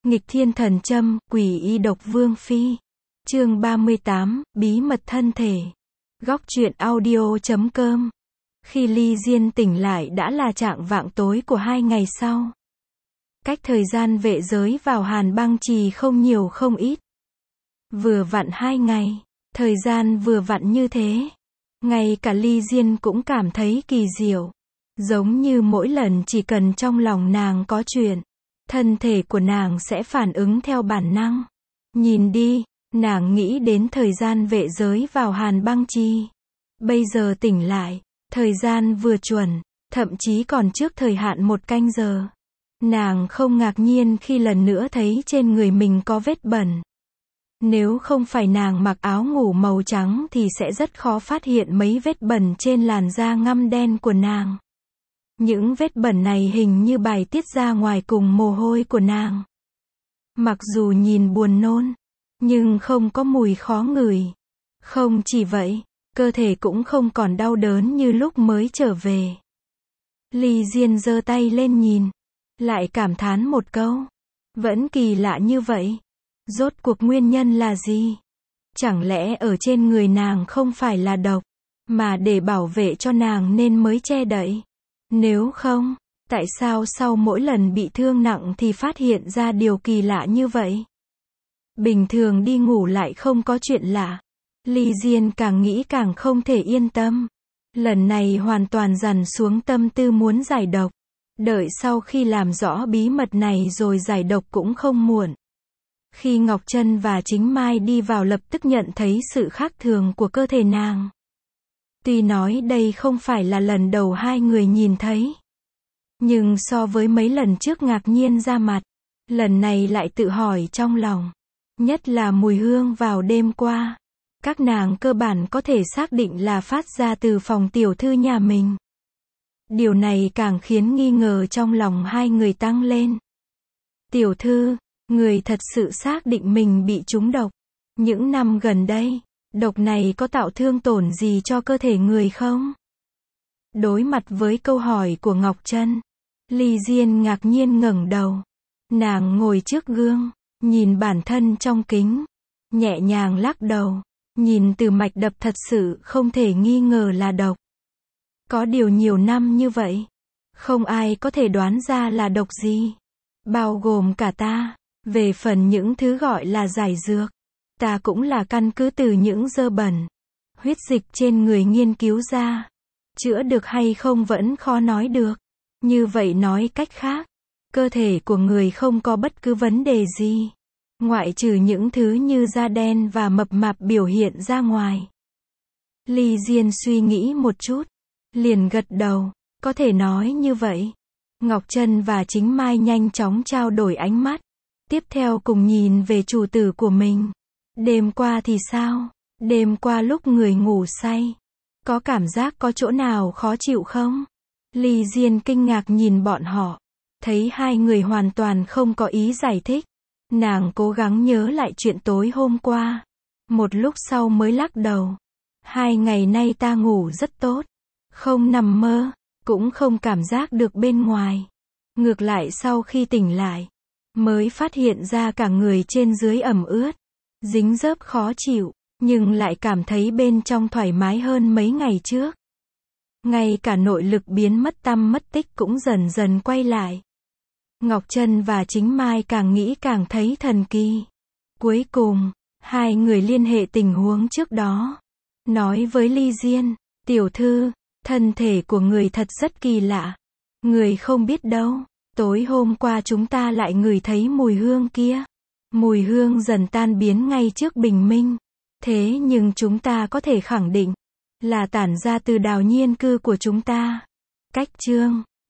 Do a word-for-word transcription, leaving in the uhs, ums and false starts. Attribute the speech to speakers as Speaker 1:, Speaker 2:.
Speaker 1: Nghịch thiên thần châm, quỷ y độc vương phi. Chương ba mươi tám, bí mật thân thể. Góc truyện audio chấm com. Khi Ly Diên tỉnh lại đã là trạng vạng tối của hai ngày sau. Cách thời gian vệ giới vào Hàn Băng Trì không nhiều không ít. Vừa vặn hai ngày, thời gian vừa vặn như thế. Ngay cả Ly Diên cũng cảm thấy kỳ diệu. Giống như mỗi lần chỉ cần trong lòng nàng có chuyện, thân thể của nàng sẽ phản ứng theo bản năng. Nhìn đi, nàng nghĩ đến thời gian vệ giới vào Hàn Băng Trì. Bây giờ tỉnh lại, thời gian vừa chuẩn, thậm chí còn trước thời hạn một canh giờ. Nàng không ngạc nhiên khi lần nữa thấy trên người mình có vết bẩn. Nếu không phải nàng mặc áo ngủ màu trắng thì sẽ rất khó phát hiện mấy vết bẩn trên làn da ngăm đen của nàng. Những vết bẩn này hình như bài tiết ra ngoài cùng mồ hôi của nàng. Mặc dù nhìn buồn nôn, nhưng không có mùi khó ngửi. Không chỉ vậy, cơ thể cũng không còn đau đớn như lúc mới trở về. Ly Diên giơ tay lên nhìn, lại cảm thán một câu. Vẫn kỳ lạ như vậy. Rốt cuộc nguyên nhân là gì? Chẳng lẽ ở trên người nàng không phải là độc, mà để bảo vệ cho nàng nên mới che đậy? Nếu không, tại sao sau mỗi lần bị thương nặng thì phát hiện ra điều kỳ lạ như vậy? Bình thường đi ngủ lại không có chuyện lạ. Ly Diên càng nghĩ càng không thể yên tâm. Lần này hoàn toàn dằn xuống tâm tư muốn giải độc. Đợi sau khi làm rõ bí mật này rồi giải độc cũng không muộn. Khi Ngọc Trân và Chính Mai đi vào lập tức nhận thấy sự khác thường của cơ thể nàng. Tuy nói đây không phải là lần đầu hai người nhìn thấy, nhưng so với mấy lần trước ngạc nhiên ra mặt, lần này lại tự hỏi trong lòng. Nhất là mùi hương vào đêm qua. Các nàng cơ bản có thể xác định là phát ra từ phòng tiểu thư nhà mình. Điều này càng khiến nghi ngờ trong lòng hai người tăng lên. Tiểu thư, người thật sự xác định mình bị trúng độc. Những năm gần đây, độc này có tạo thương tổn gì cho cơ thể người không? Đối mặt với câu hỏi của Ngọc Trân, Ly Diên ngạc nhiên ngẩng đầu. Nàng ngồi trước gương, nhìn bản thân trong kính, nhẹ nhàng lắc đầu. Nhìn từ mạch đập thật sự không thể nghi ngờ là độc. Có điều nhiều năm như vậy, không ai có thể đoán ra là độc gì. Bao gồm cả ta. Về phần những thứ gọi là giải dược, ta cũng là căn cứ từ những dơ bẩn, huyết dịch trên người nghiên cứu ra. Chữa được hay không vẫn khó nói được. Như vậy nói cách khác, cơ thể của người không có bất cứ vấn đề gì, ngoại trừ những thứ như da đen và mập mạp biểu hiện ra ngoài. Ly Diên suy nghĩ một chút, liền gật đầu, có thể nói như vậy. Ngọc Trân và Chính Mai nhanh chóng trao đổi ánh mắt, tiếp theo cùng nhìn về chủ tử của mình. Đêm qua thì sao? Đêm qua lúc người ngủ say, có cảm giác có chỗ nào khó chịu không? Ly Diên kinh ngạc nhìn bọn họ, thấy hai người hoàn toàn không có ý giải thích. Nàng cố gắng nhớ lại chuyện tối hôm qua. Một lúc sau mới lắc đầu. Hai ngày nay ta ngủ rất tốt. Không nằm mơ, cũng không cảm giác được bên ngoài. Ngược lại sau khi tỉnh lại, mới phát hiện ra cả người trên dưới ẩm ướt, dính dớp khó chịu, nhưng lại cảm thấy bên trong thoải mái hơn mấy ngày trước. Ngay cả nội lực biến mất tăm mất tích cũng dần dần quay lại. Ngọc Trân và Chính Mai càng nghĩ càng thấy thần kỳ. Cuối cùng, hai người liên hệ tình huống trước đó. Nói với Ly Diên, tiểu thư, thân thể của người thật rất kỳ lạ. Người không biết đâu, tối hôm qua chúng ta lại ngửi thấy mùi hương kia. Mùi hương dần tan biến ngay trước bình minh. Thế nhưng chúng ta có thể khẳng định, là tản ra từ đào nhiên cư của chúng ta. Cách chương